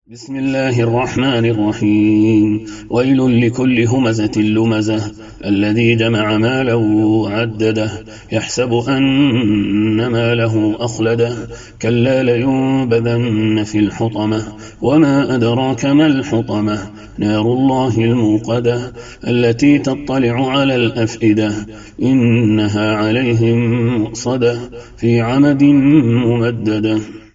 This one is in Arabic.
بسم الله الرحمن الرحيم. ويل لكل همزة لمزة الذي جمع مالا وعدده يحسب أن ماله أخلده كلا لينبذن في الحطمة وما أدراك ما الحطمة نار الله الموقدة التي تطلع على الأفئدة إنها عليهم مؤصدة في عمد ممددة.